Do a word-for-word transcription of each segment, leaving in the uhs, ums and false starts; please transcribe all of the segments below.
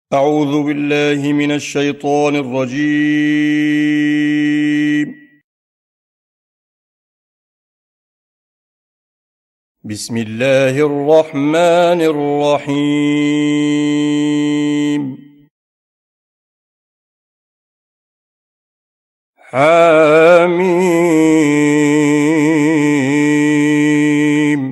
أعوذ بالله من الشيطان الرجيم. بسم الله الرحمن الرحيم. حميم.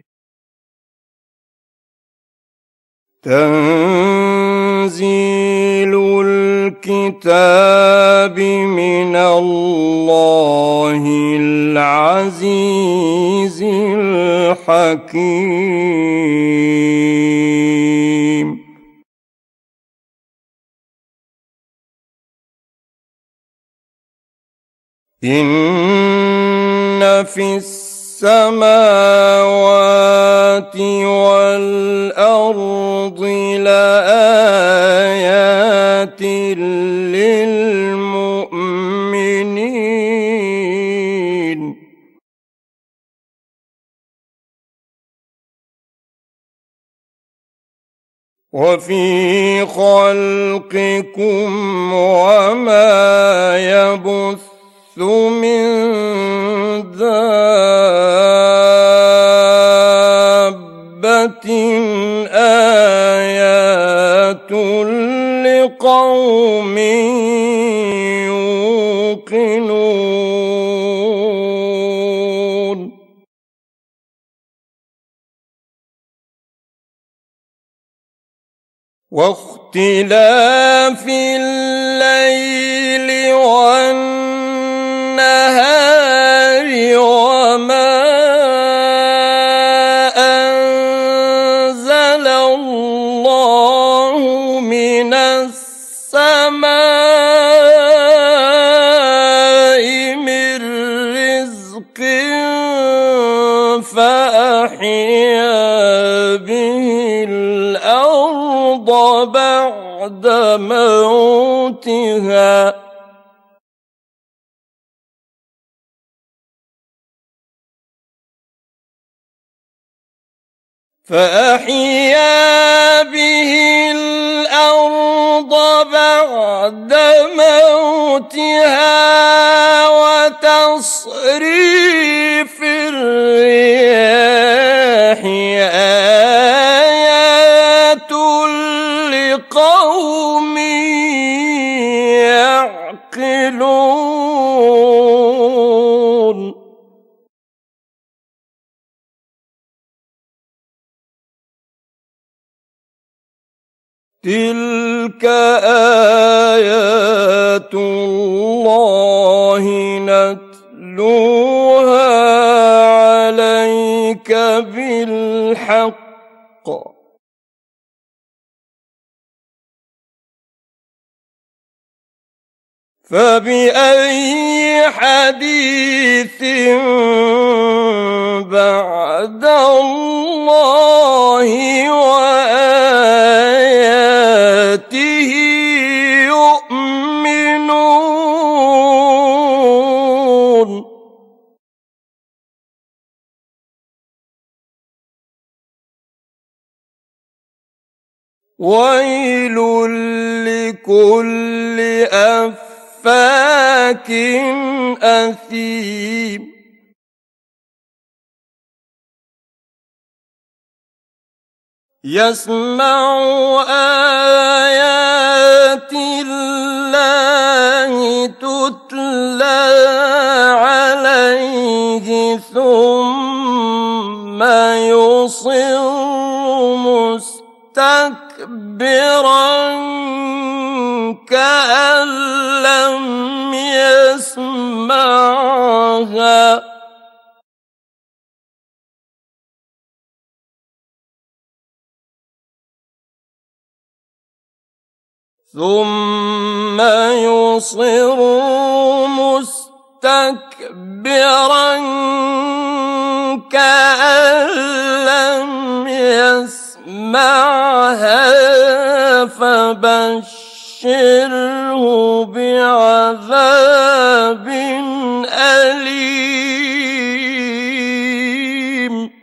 تنزيل الكتاب من الله العزيز الحكيم. إن في السماوات والأرض لآيات للمؤمنين. وفي خلقكم وما يبث من دابة آيات لقوم يوقنون. واختلاف الليل والنهار وما أنزل الله من السماء من رزق فأحيا به الأرض بعد موتها فأحيا به الأرض بعد موتها وتصريف الرياح آيات لقوم يعقلون. تلك آيات الله نتلوها عليك بالحق فبأي حديث بعد الله وآياته يؤمنون. ويل لكل أفاك أثيم. يسمع آيات الله تتلى عليه ثم يصر مستكبرا كأن لم يسمعها ثم يصر مستكبرا كأن لم يسمعها فبشره بعذاب أليم.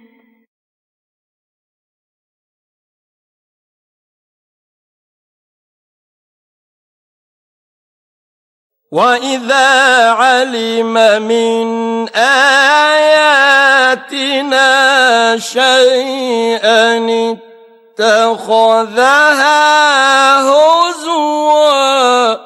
وإذا علم من آياتنا شيئا اتخذها هزوا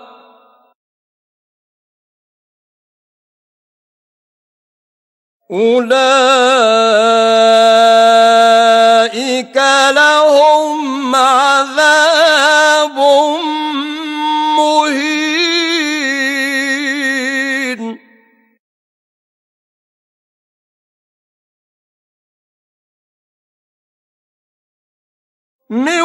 أولئك لهم عذاب مهين من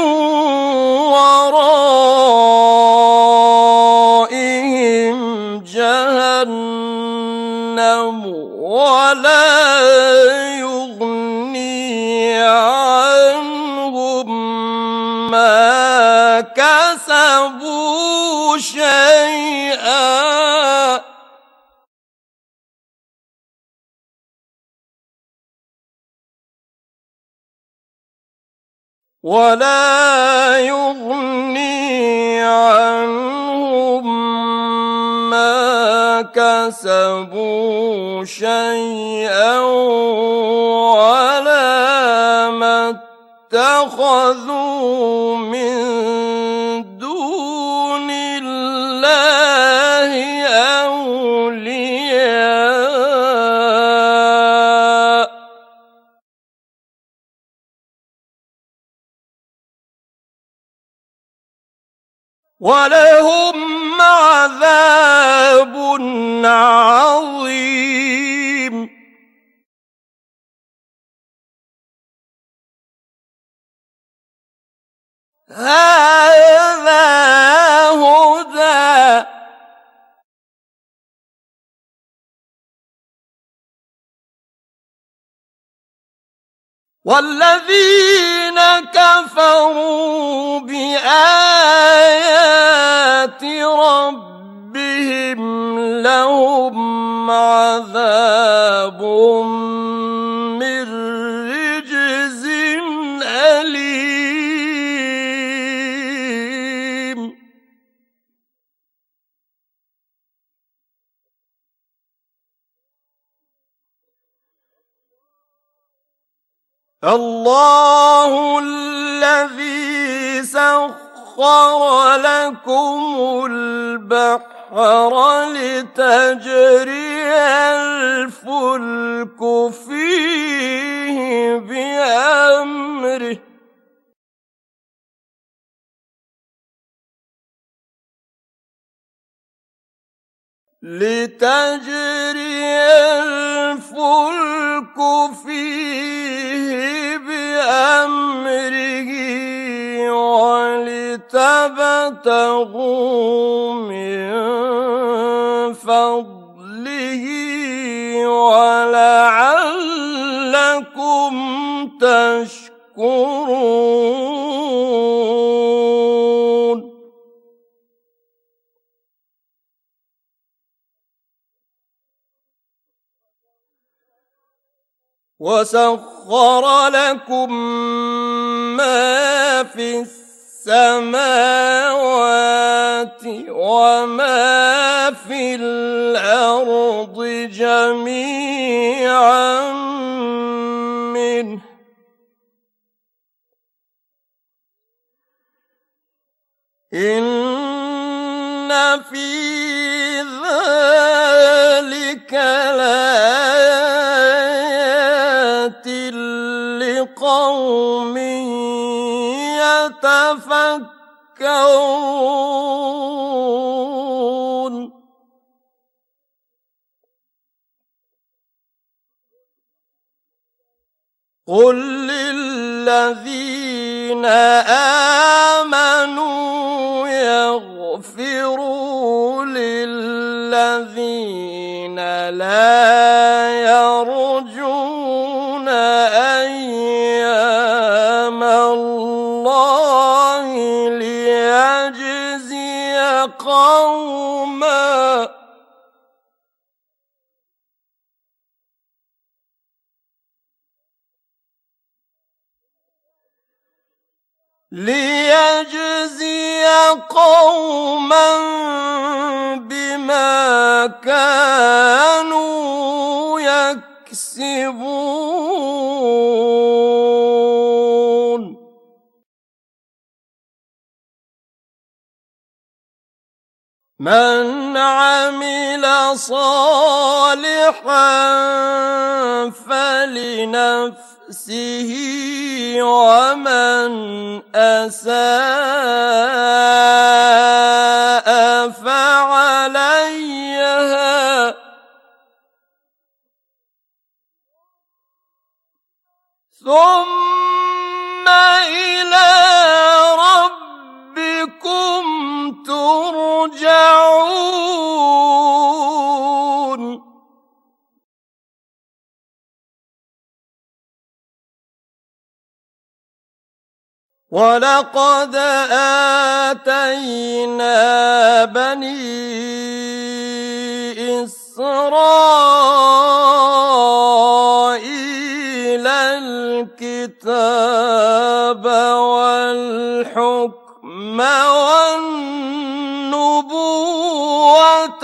ورائهم جهنم ولا يغني عنهم ما كسبوا شيئا ولا يغني عنهم ما كسبوا شيئا ولا ما اتخذوا من دون الله أولياء ولهم عذاب عظيم هذا هدى والذين كفروا بآيات ربهم لهم عذاب من رجز أليم الله الذي سخر لكم البحر لتجري الفلك فيه بأمره لتجري الفلك فيه بأمره ولتبتغوا من فضله ولعلكم تشكرون وسخر لكم ما في السماوات وما في الأرض جميعا منه إن في ذلك لآيات لقوم يتفكرون قل للذين آمنوا يغفروا للذين لا يرجون أيام الله ليجزي قوما ليجزي قوما بما كانوا يكسبون من عمل صالحا فلنفسه ومن أساء فعليها ثم إلى ربكم ترجعون ولقد آتينا بني إسرائيل الكتاب والحكم والنبوة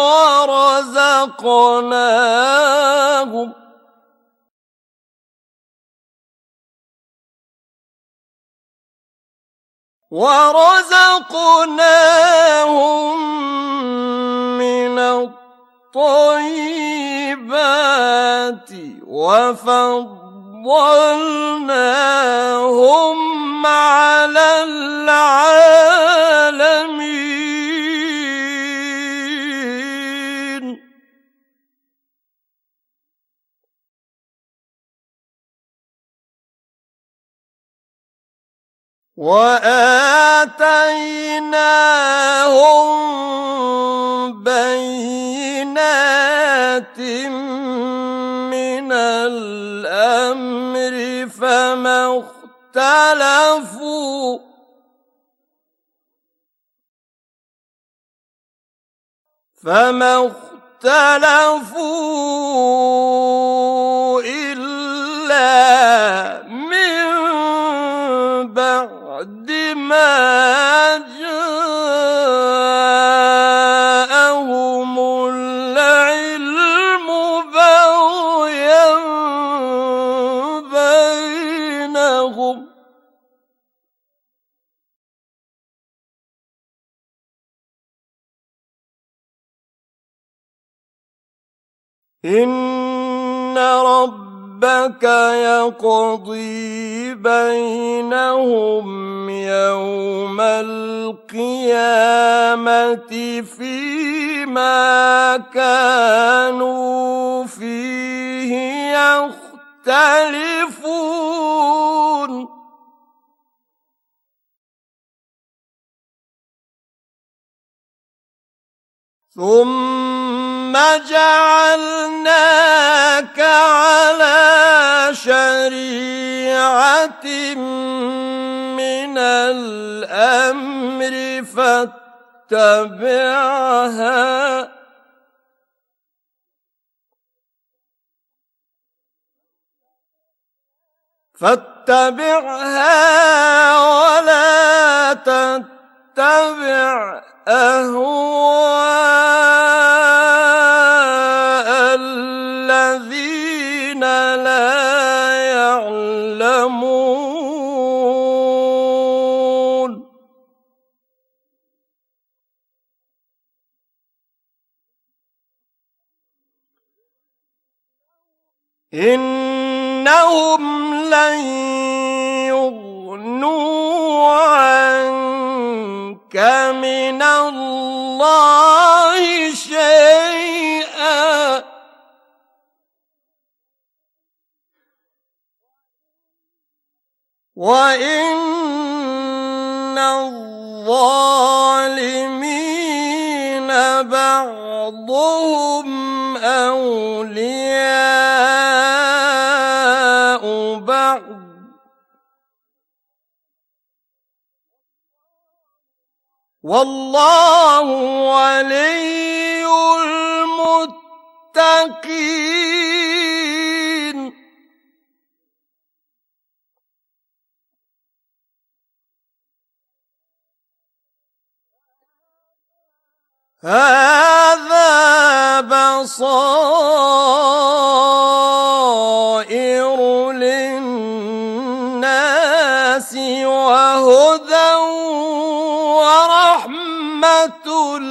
ورزقناهم ورزقناهم من الطيبات وفضلناهم على العالمين وآتيناهم بينات من الأمر فما اختلفوا فما اختلفوا إلا من بعد ما جاءهم العلم بغيا بينهم إن ربك يقضي بينهم يوم القيامة فيما كانوا فيه يختلفون ثم جعلناك على شريعة من الأمر فاتبعها فاتبعها ولا تتبع أهواء الذين لا يعلمون إنهم لن يغنوا عنك من الله شيئا وإن الظالمين بعضهم أولياء بعض والله ولي المتقين هذا بصائر للناس وهدى ورحمة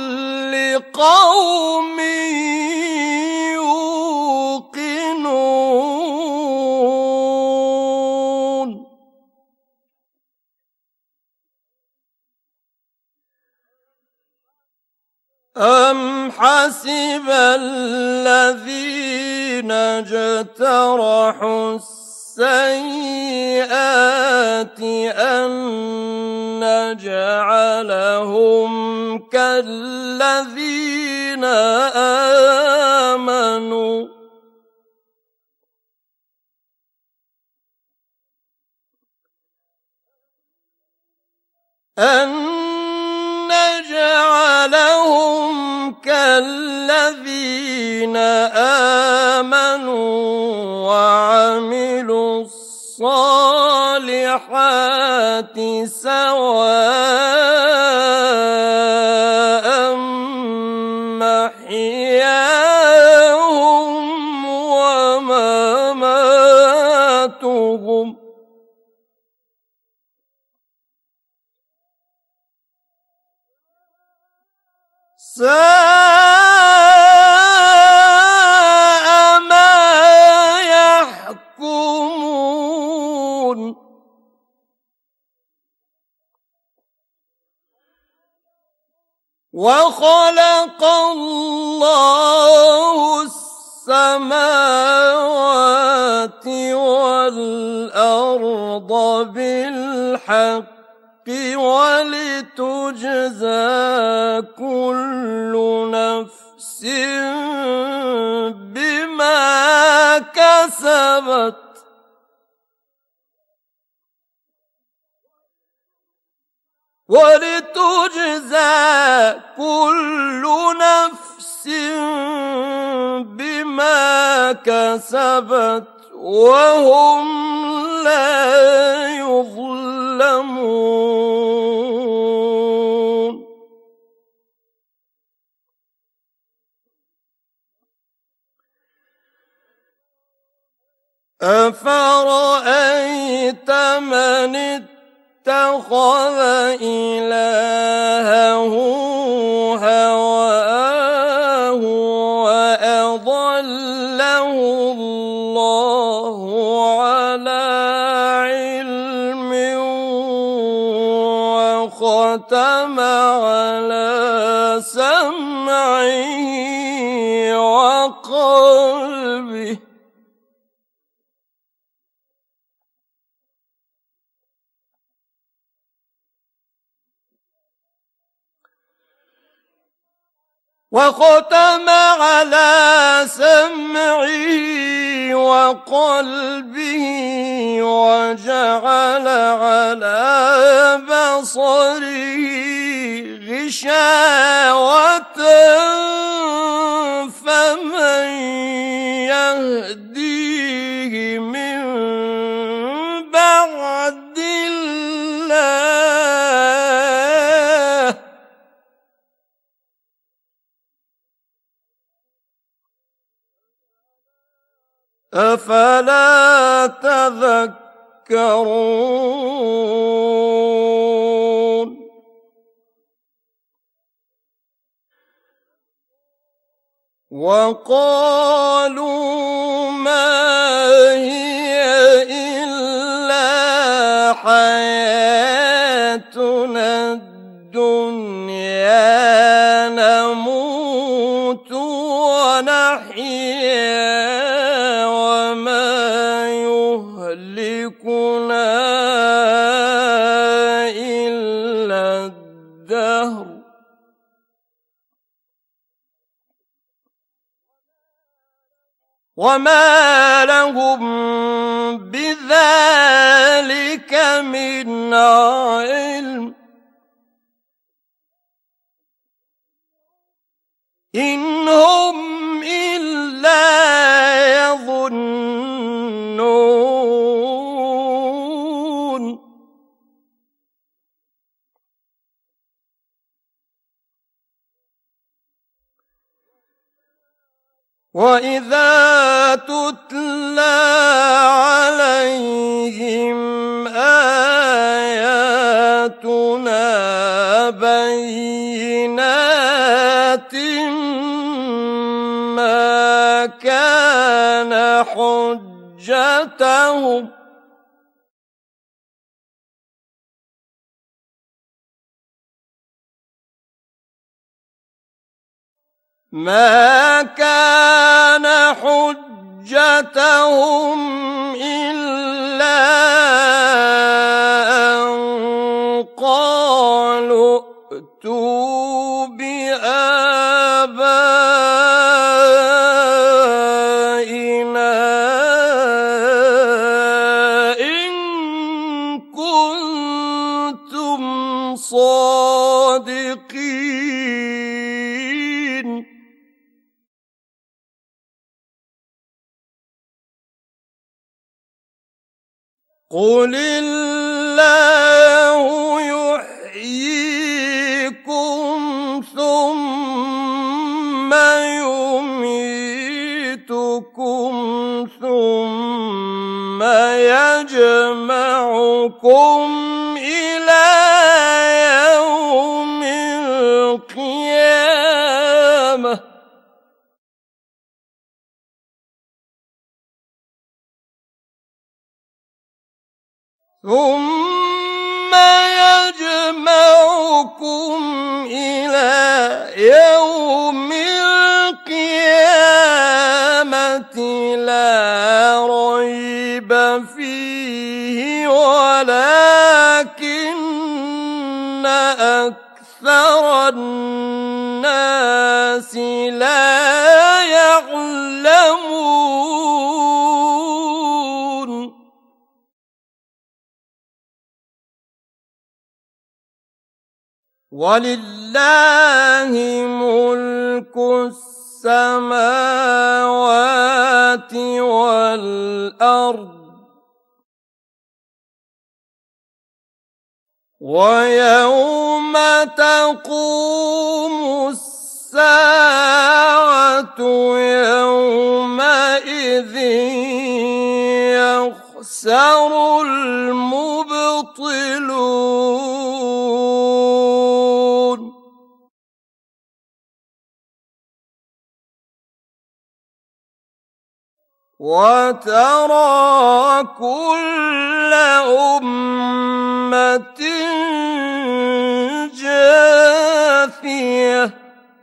لقوم يوقنون. أم حسب الذين اجترحوا السيئات أن نجعلهم كالذين آمنوا أن نجعلهم كالذين آمنوا وعملوا الصالحات سواء محياهم ومماتهم ساء ما يحكمون. وخلق الله السماوات والأرض بالحق ولتجزى كل نفس بما كسبت ولتجزى كل نفس بما كسبت وهم لا يظلمون. أفرأيت من اتخذ إلهه هواه وأضله الله على علم وختم على سمعه وقلبه وختم على سمعه وقلبه وجعل على بصره غشاوة فمن يهديه من بعد الله أفلا تذكرون. وقالوا ما هي إلا حياتنا الدنيا نموت ونحيا يهلكنا إلا الدهر وما لهم بذلك من علم إن هم إلا يظنون. وإذا تتلى عليهم آياتنا بينات ما كان حجتهم ما كان حجتهم إلا أن قالوا ائتوا بآبائنا إن كنتم صادقين. قل الله يحييكم ثم يميتكم ثم يجمعكم إلى يوم القيامة ثم يجمعكم إلى يوم القيامة لا ريب فيه ولكن أكثر الناس لا يعلمون. ولله ملك السماوات والأرض ويوم تقوم الساعة يومئذ يخسر المبطلون. وترى كل أمة جاثية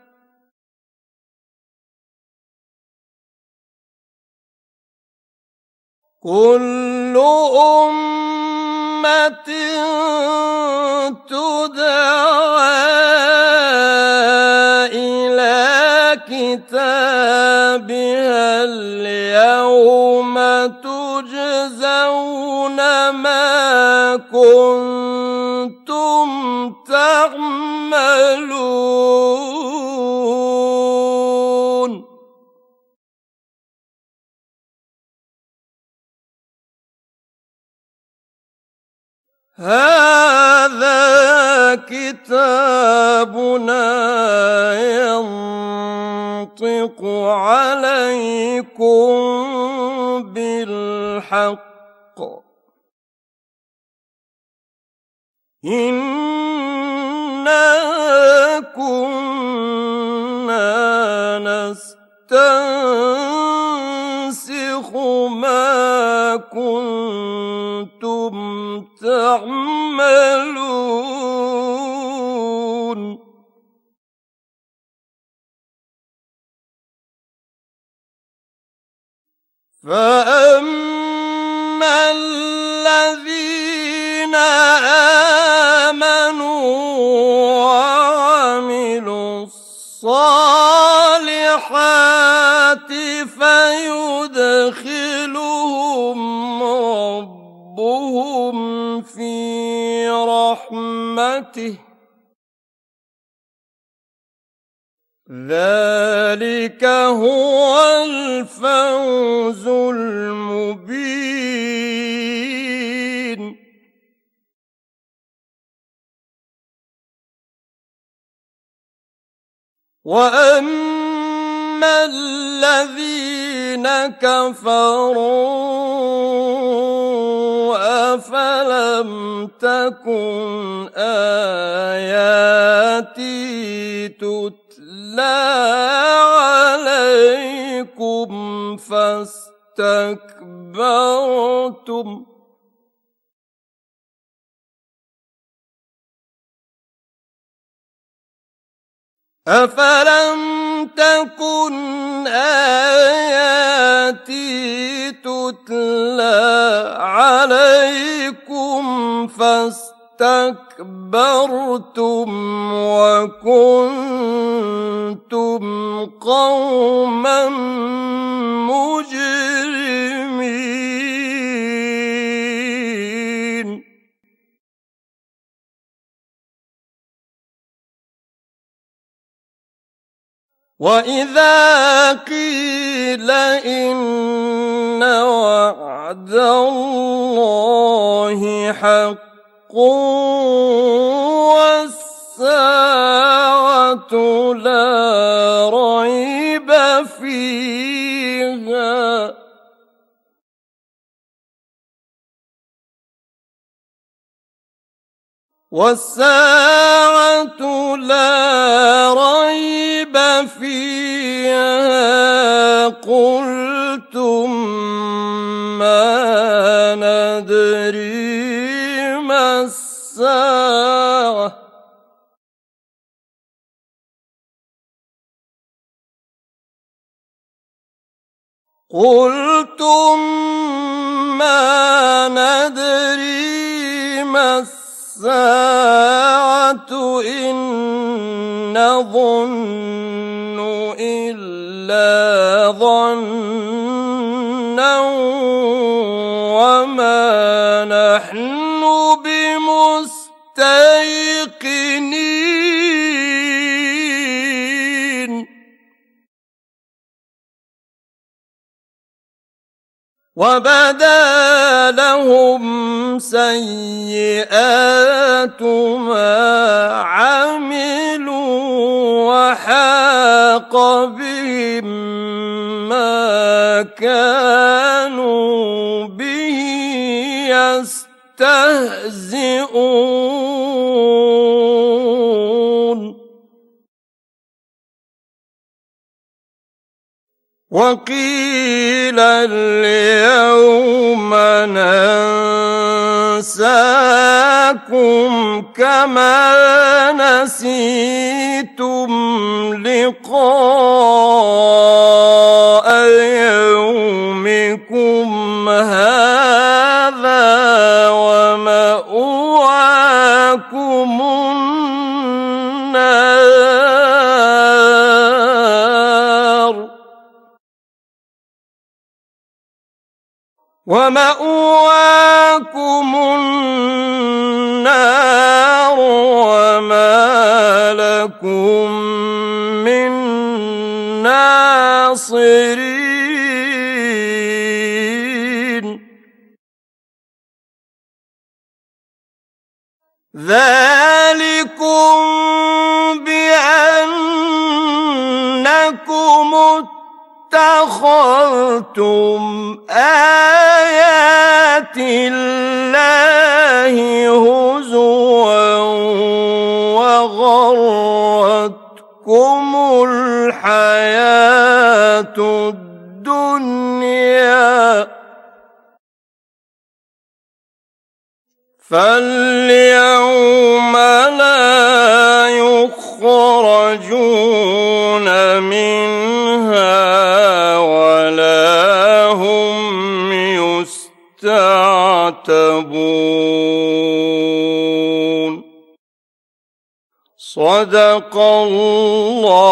كل أمة تدعى إلى كتابها اليوم تجزون ما كنتم تعملون. هذا كتابنا ينطق عليكم بالحق إنا كنا نستنسخ ما كنتم تعملون. فأما الذين آمنوا وعملوا الصالحات فيدخلهم ربهم في رحمته ذلك هو الفوز المبين. وأما فأما الذين كفروا أفلم تكن آياتي تتلى عليكم فاستكبرتم أفلم تكن آياتي تتلى عليكم فاستكبرتم وكنتم قوما مجرمين وإذا قيل إن وعد الله حق والساعة لا ريب فيها والساعة لا ريب فيها قلتم ما ندري ما الساعة قلتم ما ندري ما الساعة الساعة إن نظن إلا ظنا وما نحن بمستيقنين وبدا لهم سيئات ما عملوا وحاق بهم ما كانوا به يستهزئون وقيل اليوم ننساكم كما نسيتم لقاء يومكم هذا ومأواكم النار ومأواكم النار وما لكم من ناصرين ذلكم بأنكم اتخذتم آيات الله هزوا وغرتكم الحياة الدنيا فاليوم لا يخرجون منها ولا هم يستعتبون صدق الله